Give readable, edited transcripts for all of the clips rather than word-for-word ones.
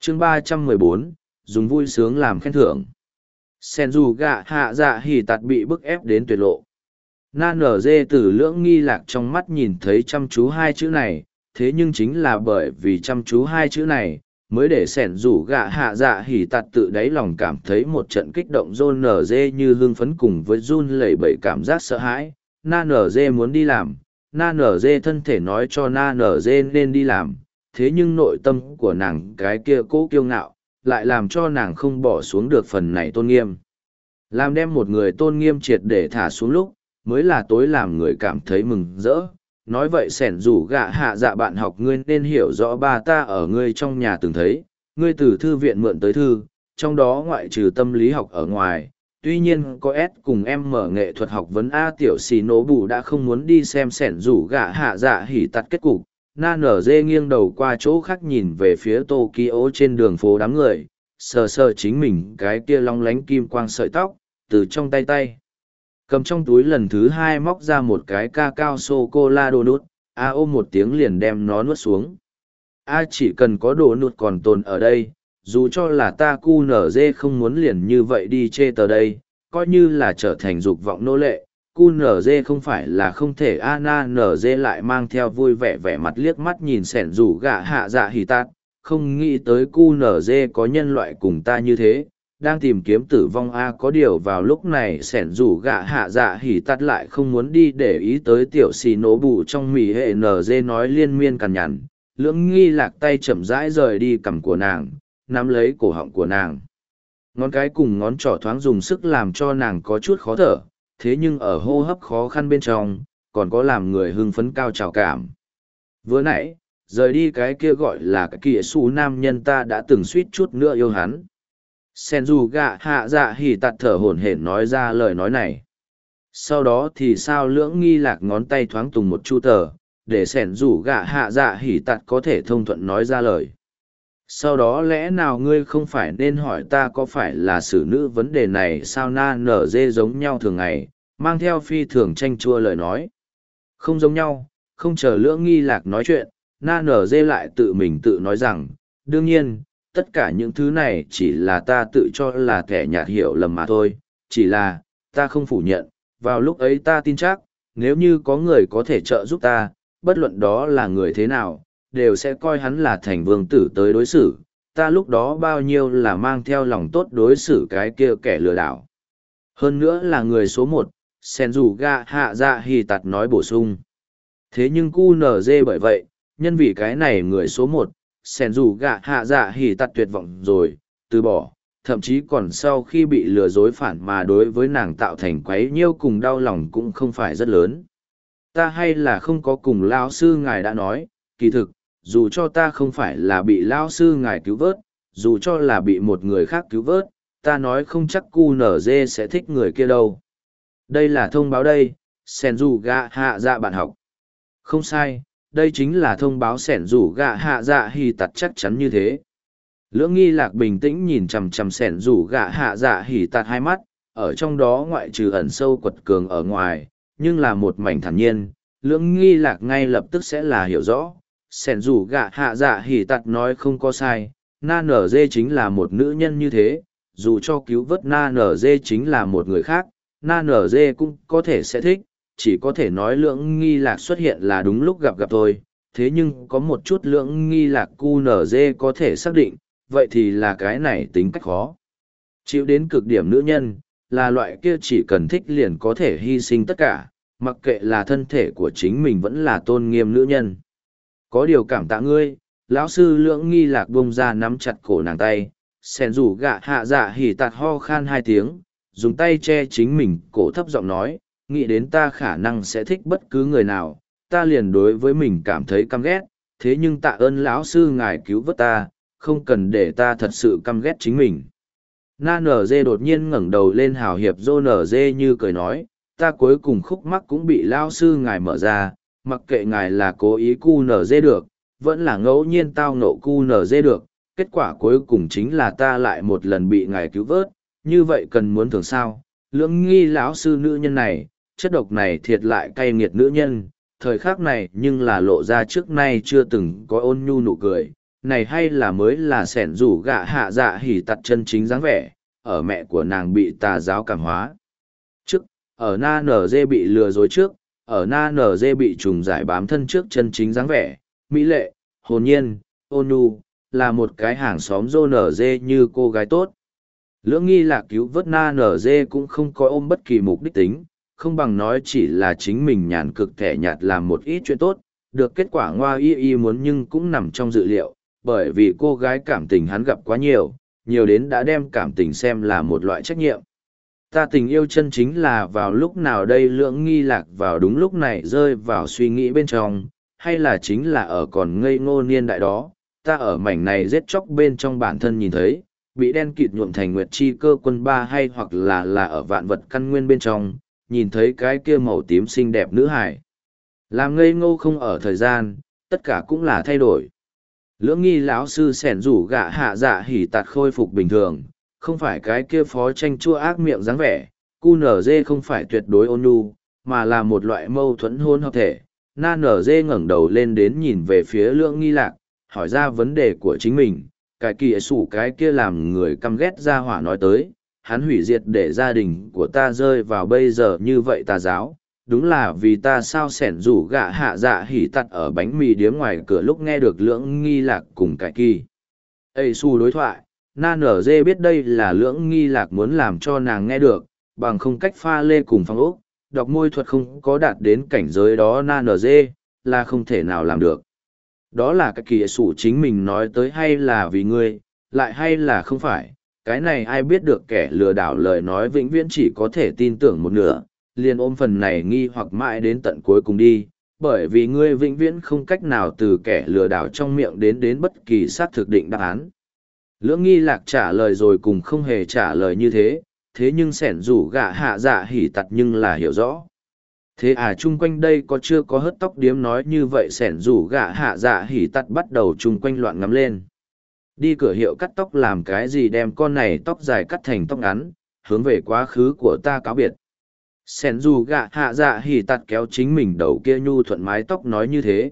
chương 314, dùng vui sướng làm khen thưởng. Sen dù gạ hạ dạ hỉ tạt bị bức ép đến tuyệt lộ. Na nở dê từ lưỡng nghi lạc trong mắt nhìn thấy chăm chú hai chữ này, thế nhưng chính là bởi vì chăm chú hai chữ này, mới để sẻn rủ gạ hạ dạ hỉ tạt tự đáy lòng cảm thấy một trận kích động rôn nở dê như hưng phấn cùng với run lẩy bẩy cảm giác sợ hãi. Na nở dê muốn đi làm, na nở dê thân thể nói cho na nở dê nên đi làm, thế nhưng nội tâm của nàng cái kia cố kiêu ngạo, lại làm cho nàng không bỏ xuống được phần này tôn nghiêm. Làm đem một người tôn nghiêm triệt để thả xuống lúc, mới là tối làm người cảm thấy mừng rỡ. Nói vậy sẻn rủ gạ hạ dạ bạn học ngươi nên hiểu rõ ba ta ở ngươi trong nhà từng thấy, ngươi từ thư viện mượn tới thư, trong đó ngoại trừ tâm lý học ở ngoài, tuy nhiên có S cùng em mở nghệ thuật học vấn A tiểu xì nổ bù đã không muốn đi xem sẻn rủ gạ hạ dạ hỉ tắt kết cục. Na nở dê nghiêng đầu qua chỗ khác nhìn về phía Tokyo trên đường phố đám người, sờ sờ chính mình cái kia long lánh kim quang sợi tóc, từ trong tay. Cầm trong túi lần thứ hai móc ra một cái ca cao sô-cô-la đồ nút, A ôm một tiếng liền đem nó nuốt xuống. A chỉ cần có đồ nút còn tồn ở đây, dù cho là ta cu nở dê không muốn liền như vậy đi chê tờ đây, coi như là trở thành dục vọng nô lệ. Cu nở dê không phải là không thể a na nở dê lại mang theo vui vẻ vẻ mặt liếc mắt nhìn sẻn rủ gạ hạ dạ hỉ tạt, không nghĩ tới cu nở dê có nhân loại cùng ta như thế, đang tìm kiếm tử vong a có điều vào lúc này sẻn rủ gạ hạ dạ hỉ tạt lại không muốn đi để ý tới tiểu xì nổ bù trong mỉ hệ nở dê nói liên miên cằn nhằn, lưỡng nghi lạc tay chậm rãi rời đi cằm của nàng, nắm lấy cổ họng của nàng. Ngón cái cùng ngón trỏ thoáng dùng sức làm cho nàng có chút khó thở, thế nhưng ở hô hấp khó khăn bên trong, còn có làm người hưng phấn cao trào cảm. Vừa nãy, rời đi cái kia gọi là cái kìa xù nam nhân ta đã từng suýt chút nữa yêu hắn. Sen dù gạ hạ dạ hỉ tạt thở hổn hển nói ra lời nói này. Sau đó thì sao lưỡng nghi lạc ngón tay thoáng tùng một chu tờ, để sẻn rủ gạ hạ dạ hỉ tạt có thể thông thuận nói ra lời. Sau đó lẽ nào ngươi không phải nên hỏi ta có phải là xử nữ vấn đề này sao na nở dê giống nhau thường ngày, mang theo phi thường tranh chua lời nói. Không giống nhau, không chờ lưỡng nghi lạc nói chuyện, na nở dê lại tự mình tự nói rằng, đương nhiên, tất cả những thứ này chỉ là ta tự cho là kẻ nhạt hiểu lầm mà thôi, chỉ là, ta không phủ nhận, vào lúc ấy ta tin chắc, nếu như có người có thể trợ giúp ta, bất luận đó là người thế nào, đều sẽ coi hắn là thành vương tử tới đối xử, ta lúc đó bao nhiêu là mang theo lòng tốt đối xử cái kia kẻ lừa đảo. Hơn nữa là người số một, Senju hạ dạ hỉ tạt nói bổ sung. Thế nhưng QNZ bởi vậy, nhân vì cái này người số một, Senju hạ dạ hỉ tạt tuyệt vọng rồi, từ bỏ, thậm chí còn sau khi bị lừa dối phản mà đối với nàng tạo thành quấy nhiêu cùng đau lòng cũng không phải rất lớn. Ta hay là không có cùng lão sư ngài đã nói, kỳ thực, dù cho ta không phải là bị lão sư ngài cứu vớt, dù cho là bị một người khác cứu vớt, ta nói không chắc QNZ sẽ thích người kia đâu. Đây là thông báo đây, Senju hạ dạ bạn học. Không sai, đây chính là thông báo Senju hạ dạ hỉ tạt chắc chắn như thế. Lưỡng nghi lạc bình tĩnh nhìn chằm chằm Senju hạ dạ hỉ tạt hai mắt, ở trong đó ngoại trừ ẩn sâu quật cường ở ngoài, nhưng là một mảnh thản nhiên, lưỡng nghi lạc ngay lập tức sẽ là hiểu rõ. Senju hạ dạ hỉ tạt nói không có sai, na nở dê chính là một nữ nhân như thế, dù cho cứu vớt na nở dê chính là một người khác, na nở dê cũng có thể sẽ thích, chỉ có thể nói lưỡng nghi lạc xuất hiện là đúng lúc gặp thôi, thế nhưng có một chút lưỡng nghi lạc QNZ có thể xác định, vậy thì là cái này tính cách khó. Chịu đến cực điểm nữ nhân, là loại kia chỉ cần thích liền có thể hy sinh tất cả, mặc kệ là thân thể của chính mình vẫn là tôn nghiêm nữ nhân. Có điều cảm tạ ngươi, lão sư lưỡng nghi lạc bông ra nắm chặt cổ nàng tay, sen rủ hạ dạ hỉ tạt ho khan hai tiếng, dùng tay che chính mình cổ thấp giọng nói, nghĩ đến ta khả năng sẽ thích bất cứ người nào, ta liền đối với mình cảm thấy căm ghét, thế nhưng tạ ơn lão sư ngài cứu vớt ta, không cần để ta thật sự căm ghét chính mình. Na nở dê đột nhiên ngẩng đầu lên hào hiệp dô nở dê như cười nói, ta cuối cùng khúc mắc cũng bị lão sư ngài mở ra, mặc kệ ngài là cố ý cu nở dê được, vẫn là ngẫu nhiên tao nộ cu nở dê được, kết quả cuối cùng chính là ta lại một lần bị ngài cứu vớt, như vậy cần muốn thường sao, lưỡng nghi lão sư nữ nhân này, chất độc này thiệt lại cay nghiệt nữ nhân, thời khắc này nhưng là lộ ra trước nay chưa từng có ôn nhu nụ cười, này hay là mới là sẻn rủ gạ hạ dạ hỉ tặt chân chính dáng vẻ, ở mẹ của nàng bị tà giáo cảm hóa. Trước, ở na nở dê bị lừa dối trước, ở na nở dê bị trùng giải bám thân trước chân chính dáng vẻ, mỹ lệ, hồn nhiên, ôn nhu, là một cái hàng xóm rô nở dê như cô gái tốt. Lưỡng nghi lạc cứu vớt na nở dê cũng không có ôm bất kỳ mục đích tính, không bằng nói chỉ là chính mình nhàn cực thẻ nhạt làm một ít chuyện tốt, được kết quả ngoa y muốn nhưng cũng nằm trong dự liệu, bởi vì cô gái cảm tình hắn gặp quá nhiều, nhiều đến đã đem cảm tình xem là một loại trách nhiệm. Ta tình yêu chân chính là vào lúc nào đây lưỡng nghi lạc vào đúng lúc này rơi vào suy nghĩ bên trong, hay là chính là ở còn ngây ngô niên đại đó, ta ở mảnh này giết chóc bên trong bản thân nhìn thấy, bị đen kịt nhuộm thành nguyệt chi cơ quân ba hay hoặc là ở vạn vật căn nguyên bên trong, nhìn thấy cái kia màu tím xinh đẹp nữ hải. Làm ngây ngô không ở thời gian, tất cả cũng là thay đổi. Lưỡng nghi lão sư sẻn rủ gạ hạ dạ hỉ tạt khôi phục bình thường, không phải cái kia phó tranh chua ác miệng dáng vẻ, cu nở dê không phải tuyệt đối ôn nhu, mà là một loại mâu thuẫn hôn hợp thể. Na nở dê ngẩng đầu lên đến nhìn về phía lưỡng nghi lạc, hỏi ra vấn đề của chính mình, cái kỳ sủ cái kia làm người căm ghét ra hỏa nói tới, hắn hủy diệt để gia đình của ta rơi vào bây giờ như vậy tà giáo, đúng là vì ta sao sẻn rủ gạ hạ dạ hỉ tặt ở bánh mì điếm ngoài cửa lúc nghe được lưỡng nghi lạc cùng cái kỳ. Ê su đối thoại, na nở dê biết đây là lưỡng nghi lạc muốn làm cho nàng nghe được, bằng không cách pha lê cùng phong ốc, đọc môi thuật không có đạt đến cảnh giới đó na nở dê, là không thể nào làm được. Đó là cái kỳ sủ chính mình nói tới hay là vì ngươi, lại hay là không phải, cái này ai biết được kẻ lừa đảo lời nói vĩnh viễn chỉ có thể tin tưởng một nửa, liền ôm phần này nghi hoặc mãi đến tận cuối cùng đi, bởi vì ngươi vĩnh viễn không cách nào từ kẻ lừa đảo trong miệng đến bất kỳ xác thực định đáp án. Lưỡng nghi lạc trả lời rồi cùng không hề trả lời như thế, thế nhưng sẻn rủ gạ hạ dạ hỉ tặt nhưng là hiểu rõ. Thế à chung quanh đây có chưa có hớt tóc điếm nói như vậy sẻn rủ gạ hạ dạ hỉ tặt bắt đầu chung quanh loạn ngắm lên. Đi cửa hiệu cắt tóc làm cái gì đem con này tóc dài cắt thành tóc ngắn, hướng về quá khứ của ta cáo biệt. Sẻn rủ gạ hạ dạ hỉ tặt kéo chính mình đầu kia nhu thuận mái tóc nói như thế.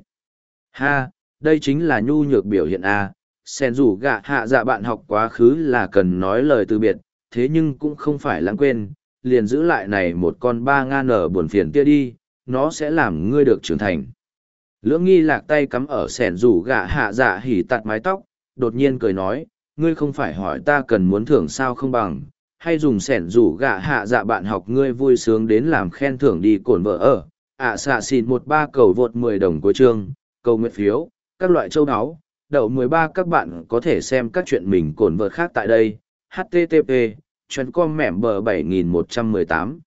Ha, đây chính là nhu nhược biểu hiện à, sẻn rủ gạ hạ dạ bạn học quá khứ là cần nói lời từ biệt, thế nhưng cũng không phải lãng quên, liền giữ lại này một con ba ngan ở buồn phiền kia đi, nó sẽ làm ngươi được trưởng thành. Lưỡng nghi lạc tay cắm ở sẻn rủ gạ hạ dạ hỉ tặt mái tóc, đột nhiên cười nói, ngươi không phải hỏi ta cần muốn thưởng sao không bằng, hay dùng sẻn rủ gạ hạ dạ bạn học ngươi vui sướng đến làm khen thưởng đi cổn vợ ở, xạ xịn 13 cầu vượt 10 đồng cuối chương, cầu nguyện phiếu, các loại châu áo, đậu 13 các bạn có thể xem các chuyện mình cổn vợ khác tại đây, http, chuyên com mẻm bờ 7118.